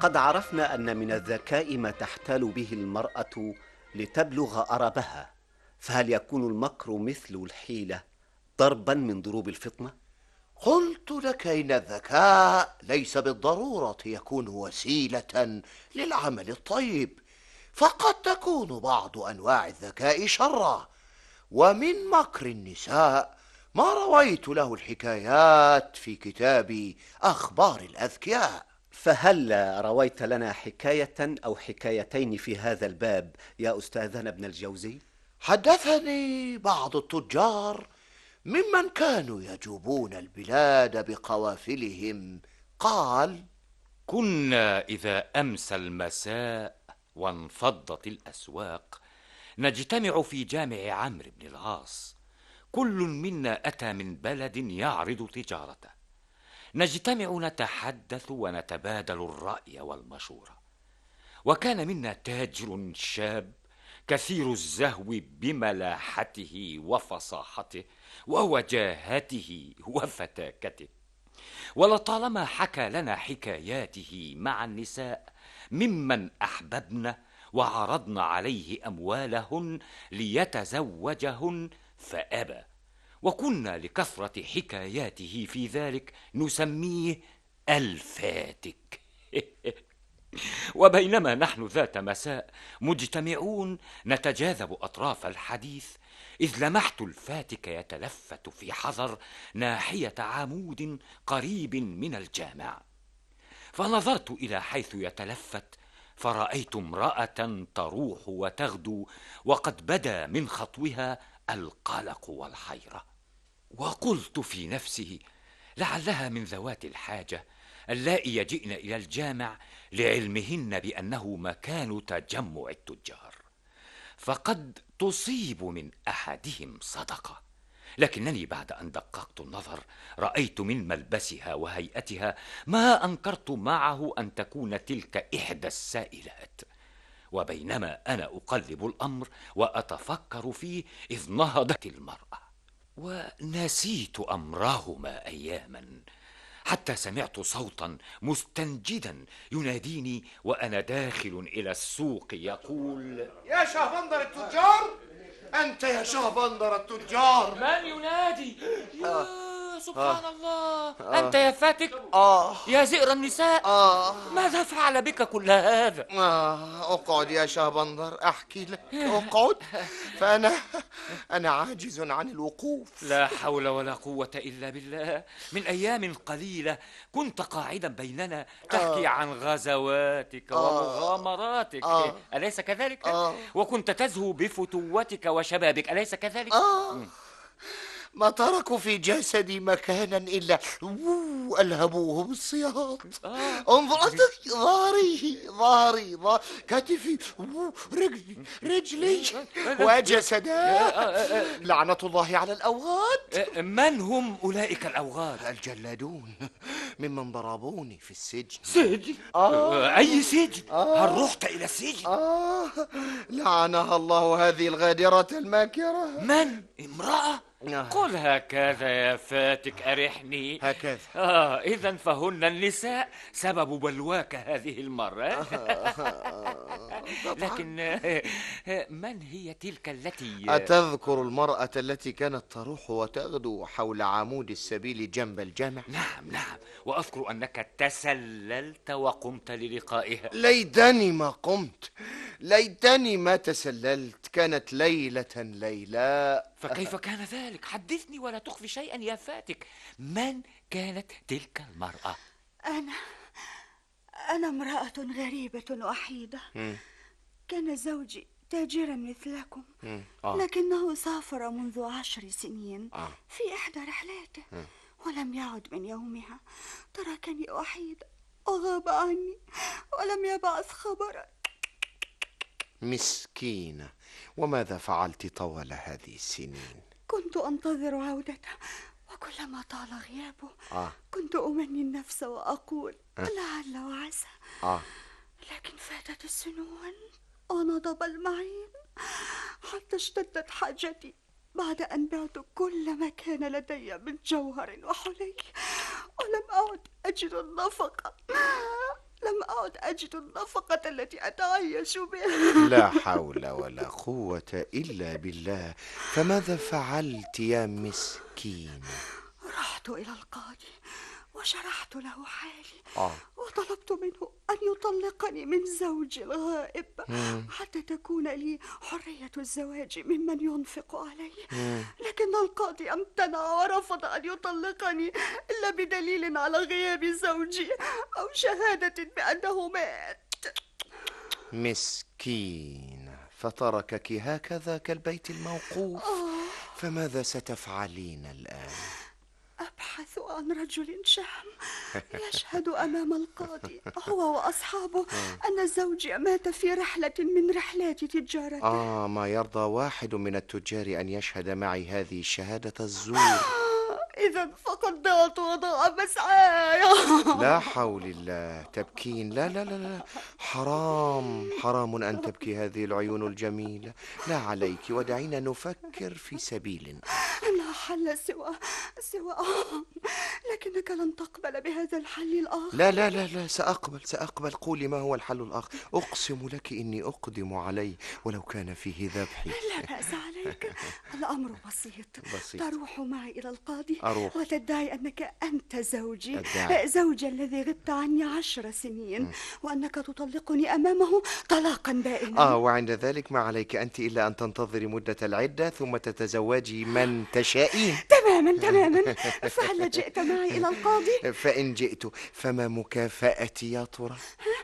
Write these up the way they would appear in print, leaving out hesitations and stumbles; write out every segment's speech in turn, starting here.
لقد عرفنا أن من الذكاء ما تحتال به المرأة لتبلغ أربها، فهل يكون المكر مثل الحيلة ضربا من ضروب الفطنة؟ قلت لك إن الذكاء ليس بالضرورة يكون وسيلة للعمل الطيب، فقد تكون بعض أنواع الذكاء شرا. ومن مكر النساء ما رويت له الحكايات في كتاب أخبار الأذكياء. فهل رويت لنا حكاية أو حكايتين في هذا الباب يا أستاذنا ابن الجوزي؟ حدثني بعض التجار ممن كانوا يجوبون البلاد بقوافلهم، قال: كنا إذا أمسى المساء وانفضت الأسواق نجتمع في جامع عمرو بن العاص، كل منا أتى من بلد يعرض تجارته، نجتمع نتحدث ونتبادل الرأي والمشورة. وكان منا تاجر شاب كثير الزهو بملاحته وفصاحته ووجاهته وفتاكته، ولطالما حكى لنا حكاياته مع النساء ممن أحببن وعرضنا عليه أموالهن ليتزوجهن فأبى، وكنا لكثرة حكاياته في ذلك نسميه الفاتك. وبينما نحن ذات مساء مجتمعون نتجاذب أطراف الحديث، إذ لمحت الفاتك يتلفت في حذر ناحية عمود قريب من الجامع، فنظرت إلى حيث يتلفت فرأيت امرأة تروح وتغدو، وقد بدا من خطوها القلق والحيرة. وقلت في نفسي لعلها من ذوات الحاجة اللائي يجئن إلى الجامع لعلمهن بأنه مكان تجمع التجار، فقد تصيب من أحدهم صدقة. لكنني بعد أن دققت النظر رأيت من ملبسها وهيئتها ما أنكرت معه أن تكون تلك إحدى السائلات. وبينما أنا أقلب الأمر وأتفكر فيه إذ نهضت المرأة، ونسيت أمرهما أياما حتى سمعت صوتا مستنجدا يناديني وأنا داخل إلى السوق يقول: يا شهبندر التجار، أنت يا شهبندر التجار. من ينادي؟ سبحان الله، أنت يا فاتك؟ يا زئر النساء، ماذا فعل بك كل هذا؟ اقعد يا شهبندر أحكي لك. اقعد، فأنا عاجز عن الوقوف. لا حول ولا قوة إلا بالله. من أيام قليلة كنت قاعدا بيننا تحكي عن غزواتك ومغامراتك، أليس كذلك؟ وكنت تزهو بفتوتك وشبابك، أليس كذلك؟ ما تركوا في جسدي مكانا إلا ألهبوه بالصياط. انظر، ظهري كتفي، رجلي وجسدي. لعنة الله على الأوغاد. من هم أولئك الأوغاد؟ الجلادون ممن ضربوني في السجن. سجن؟ أي سجن؟ هل رحت إلى السجن؟ لعنها الله هذه الغادرة الماكرة. من؟ امرأة؟ قل هكذا يا فاتك، أرحني. هكذا؟ إذن فهن النساء سبب بلواك هذه المرة. لكن من هي تلك التي... أتذكر المرأة التي كانت تروح وتغدو حول عمود السبيل جنب الجامع؟ نعم، وأذكر أنك تسللت وقمت للقائها. ليتني ما قمت، ليتني ما تسللت. كانت ليلة ليلاء. فكيف كان ذلك؟ حدثني ولا تخفي شيئا يا فاتك. من كانت تلك المرأة؟ أنا امرأة غريبة وحيدة. كان زوجي تاجرا مثلكم، لكنه سافر منذ 10 سنين في إحدى رحلاته، ولم يعد من يومها. تركني وحيدة وغاب عني ولم يبعث خبرا. مسكينة، وماذا فعلت طوال هذه السنين؟ كنت أنتظر عودته، وكلما طال غيابه كنت أمني النفس وأقول لعل وعسى. لكن فاتت السنون ونضب المعين حتى اشتدت حاجتي بعد أن بعت كل ما كان لدي من جوهر وحلي، ولم أعد أجد النفقة. لم أعد أجد النفقة التي أتعيش بها. لا حول ولا قوة إلا بالله. فماذا فعلت يا مسكينة؟ رحت إلى القاضي وشرحت له حالي وطلبت منه أن يطلقني من زوجي الغائب حتى تكون لي حرية الزواج ممن ينفق علي. لكن القاضي امتنع ورفض أن يطلقني إلا بدليل على غياب زوجي أو شهادة بأنه مات. مسكينة، فتركك هكذا كالبيت الموقوف. فماذا ستفعلين الآن؟ أبحث عن رجل شهم يشهد أمام القاضي هو وأصحابه أن زوجي مات في رحلة من رحلات تجارته. ما يرضى واحد من التجار أن يشهد معي هذه شهادة الزور. إذا فقد ضعت وضاع مسعاي. لا حول الله. تبكين؟ لا لا لا لا، حرام أن تبكي هذه العيون الجميلة. لا عليك، ودعينا نفكر في سبيل آخر. لا حل سوى لكنك لن تقبل بهذا الحل الآخر. لا لا لا لا، سأقبل. قولي ما هو الحل الآخر. أقسم لك إني أقدم عليه ولو كان فيه ذبحي. لا بأس عليك، الأمر بسيط. تروح معي إلى القاضي أروح وتدعي أنك أنت زوجي الذي غبت عني 10 سنين وأنك تطلقني أمامه طلاقا بائنا. وعند ذلك ما عليك أنت إلا أن تنتظري مدة العدة ثم تتزوجي من تشائين. تماما. فهل جئت معي إلى القاضي؟ فإن جئت فما مكافأتي يا ترى؟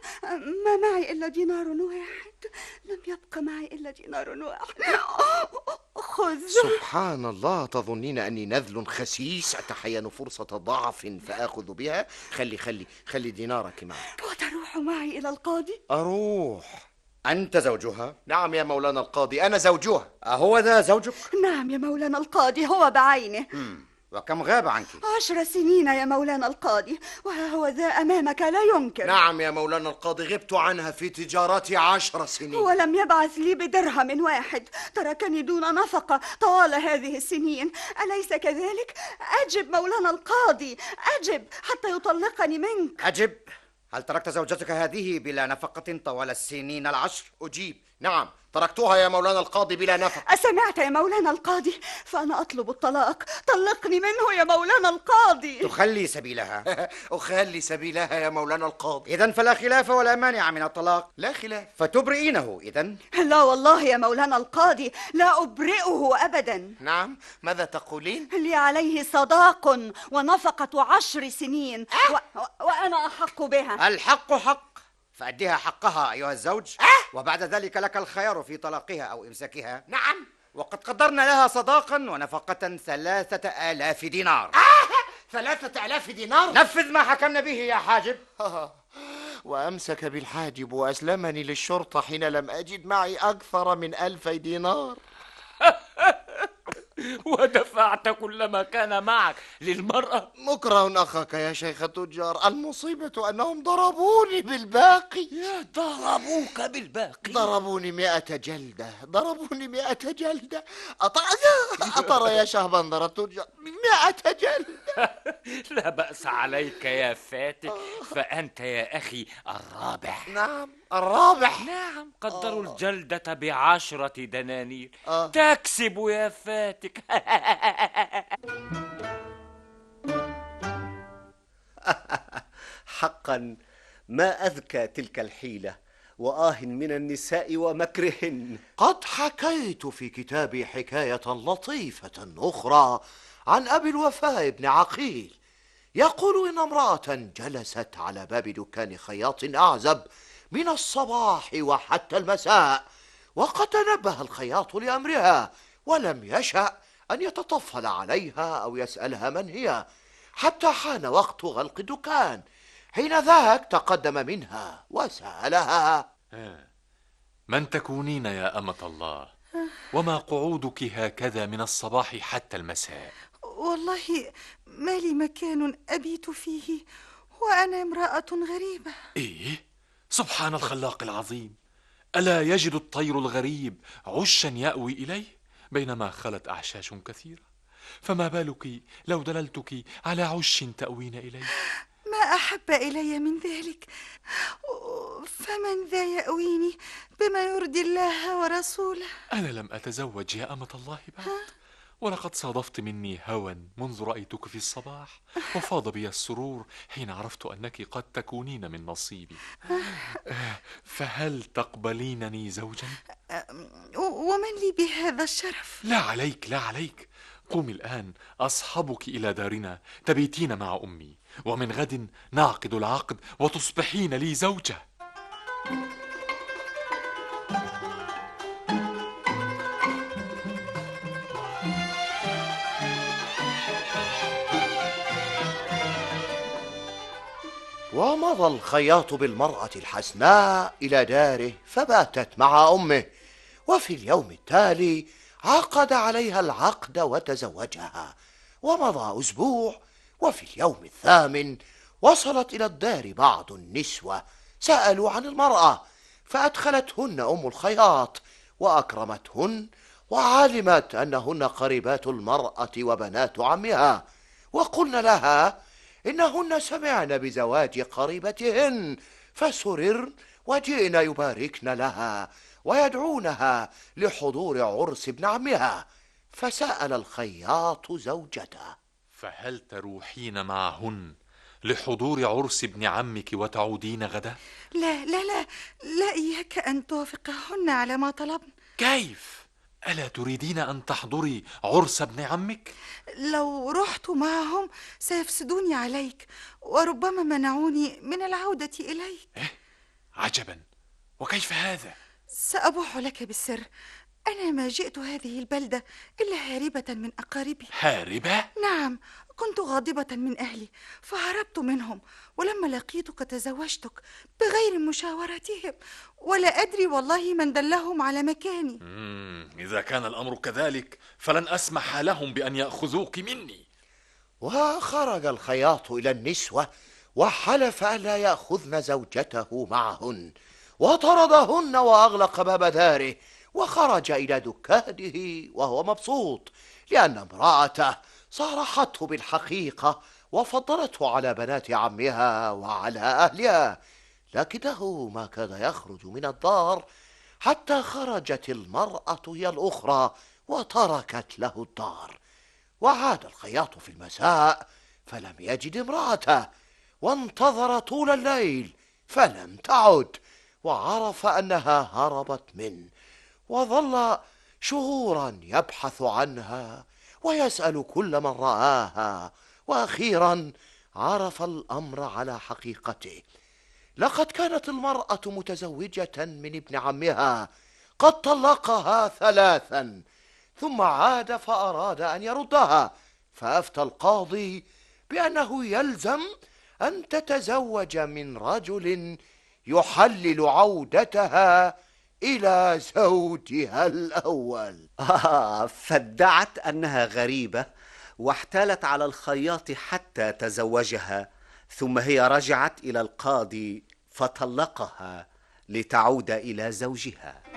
ما معي إلا دينار واحد. لم يبق معي إلا دينار واحد. خذ. سبحان الله، تظنين أني نذل خسيس أتحين فرصة ضعف فآخذ بها؟ خلي دينارك معك. وتروح معي إلى القاضي؟ أروح. أنت زوجها؟ نعم يا مولانا القاضي، أنا زوجها. أهو ذا زوجك؟ نعم يا مولانا القاضي، هو بعينه. وكم غاب عنك؟ 10 سنين يا مولانا القاضي، وها هو ذا أمامك لا ينكر. نعم يا مولانا القاضي، غبت عنها في تجارتي 10 سنين. ولم يبعث لي بدرهم واحد، تركني دون نفقة طوال هذه السنين، أليس كذلك؟ أجب مولانا القاضي، أجب حتى يطلقني منك. أجب. هل تركت زوجتك هذه بلا نفقة طوال السنين 10؟ أجيب. نعم، تركتها يا مولانا القاضي بلا نفقة. أسمعت يا مولانا القاضي؟ فأنا أطلب الطلاق، طلقني منه يا مولانا القاضي. تخلي سبيلها؟ أخلي سبيلها يا مولانا القاضي. إذن فلا خلاف ولا مانع من الطلاق. لا خلاف. فتبرئينه إذن؟ لا والله يا مولانا القاضي، لا أبرئه أبدا. نعم، ماذا تقولين؟ لي عليه صداق ونفقة 10 سنين وأنا أحق بها. الحق حق، فأديها حقها أيها الزوج، وبعد ذلك لك الخيار في طلاقها أو إمساكها. نعم. وقد قدرنا لها صداقا ونفقة 3000 دينار. 3000 دينار؟ نفذ ما حكمنا به يا حاجب. وأمسك بالحاجب وأسلمني للشرطة حين لم أجد معي أكثر من 1000 دينار. ودفعت كل ما كان معك للمرأة. مكره أخاك يا شيخ التجار، المصيبة أنهم ضربوني بالباقي. ضربوك بالباقي؟ ضربوني 100 جلدة. أطر يا شهبندر التجار، 100 جلدة. لا بأس عليك يا فاتك، فأنت يا أخي الرابح. نعم الرابح. نعم، قدروا الجلدة ب10 دنانير. تكسب يا فاتك. حقا ما أذكى تلك الحيلة، وآه من النساء ومكرهن. قد حكيت في كتابي حكاية لطيفة أخرى عن أبي الوفاء بن عقيل، يقول إن امرأة جلست على باب دكان خياط أعزب من الصباح وحتى المساء، وقد تنبه الخياط لأمرها ولم يشأ أن يتطفل عليها أو يسألها من هي، حتى حان وقت غلق الدكان. حين ذاك تقدم منها وسألها: من تكونين يا أمة الله؟ وما قعودك هكذا من الصباح حتى المساء؟ والله ما لي مكان أبيت فيه، وأنا امرأة غريبة. إيه؟ سبحان الخلاق العظيم، ألا يجد الطير الغريب عشا يأوي إليه بينما خلت أعشاش كثيرة؟ فما بالك لو دللتك على عش تأوين إليه؟ ما أحب إلي من ذلك، فمن ذا يأويني بما يرضي الله ورسوله؟ أنا لم أتزوج يا أمة الله بعد، ولقد صادفت مني هوى منذ رأيتك في الصباح، وفاض بي السرور حين عرفت أنك قد تكونين من نصيبي. فهل تقبلينني زوجا؟ ومن لي بهذا الشرف؟ لا عليك لا عليك، قومي الآن أصحبك إلى دارنا تبيتين مع أمي، ومن غد نعقد العقد وتصبحين لي زوجة. ومضى الخياط بالمرأة الحسناء إلى داره فباتت مع أمه، وفي اليوم التالي عقد عليها العقد وتزوجها. ومضى أسبوع، وفي اليوم الثامن وصلت إلى الدار بعض النسوة سألوا عن المرأة، فأدخلتهن أم الخياط وأكرمتهن، وعلمت أنهن قريبات المرأة وبنات عمها، وقلن لها إنهن سمعن بزواج قريبتهن، فسررن وجئن يباركن لها ويدعونها لحضور عرس ابن عمها. فسأل الخياط زوجته: فهل تروحين معهن لحضور عرس ابن عمك وتعودين غدا؟ لا لا لا لا، إياك أن توافقهن على ما طلبن. كيف؟ ألا تريدين أن تحضري عرس ابن عمك؟ لو رحت معهم سيفسدوني عليك، وربما منعوني من العودة إليك. عجبا، وكيف هذا؟ سأبوح لك بالسر، أنا ما جئت هذه البلدة إلا هاربة من أقاربي. هاربة؟ نعم، كنت غاضبة من أهلي فهربت منهم، ولما لقيتك تزوجتك بغير مشاورتهم، ولا أدري والله من دلهم على مكاني. إذا كان الأمر كذلك فلن أسمح لهم بأن يأخذوك مني. وخرج الخياط إلى النسوة وحلف ألا يأخذن زوجته معهن، وطردهن وأغلق باب داره، وخرج إلى دكانه وهو مبسوط، لأن امرأته صارحته بالحقيقة وفضلته على بنات عمها وعلى أهلها. لكنه ما كان يخرج من الدار حتى خرجت المرأة هي الأخرى وتركت له الدار. وعاد الخياط في المساء فلم يجد امرأته، وانتظر طول الليل فلم تعد، وعرف أنها هربت منه، وظل شهورا يبحث عنها ويسأل كل من رآها، وأخيرا عرف الأمر على حقيقته. لقد كانت المرأة متزوجة من ابن عمها قد طلقها 3، ثم عاد فأراد أن يردها، فأفتى القاضي بأنه يلزم أن تتزوج من رجل يحلل عودتها إلى زوجها الأول. فادعت أنها غريبة واحتالت على الخياط حتى تزوجها، ثم هي رجعت إلى القاضي فطلقها لتعود إلى زوجها.